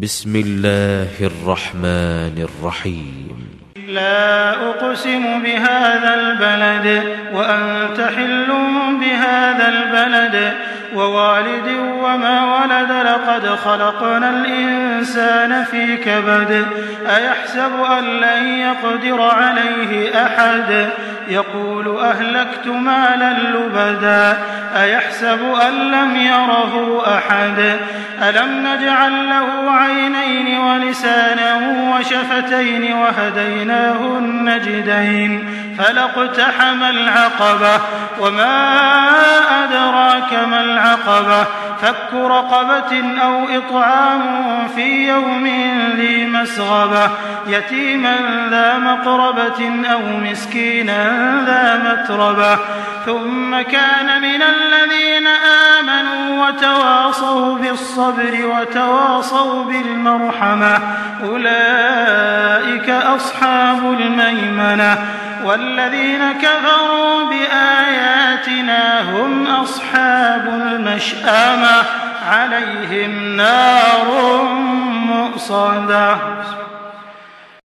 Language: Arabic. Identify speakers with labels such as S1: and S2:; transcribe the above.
S1: بسم الله الرحمن الرحيم.
S2: لا أقسم بهذا البلد وأنت حل بهذا البلد ووالد وما ولد لقد خلقنا الإنسان في كبد أيحسب أن لن يقدر عليه أحد يقول أهلكت مالا لبدا أيحسب أن لم يره أحد ألم نجعل له عينين ولسانا وشفتين وهديناه النجدين فلاقتحم العقبة وما أدراك ما العقبة فك رقبة أو إطعام في يوم ذي مسغبة يتيما ذا مقربة أو مسكينا ذا متربة ثم كان من الذين آمنوا وتواصوا بالصبر وتواصوا بالمرحمة أولئك أصحاب الميمنة والذين كفروا بآياتنا هم أصحاب المشأمة عليهم نار مؤصدة.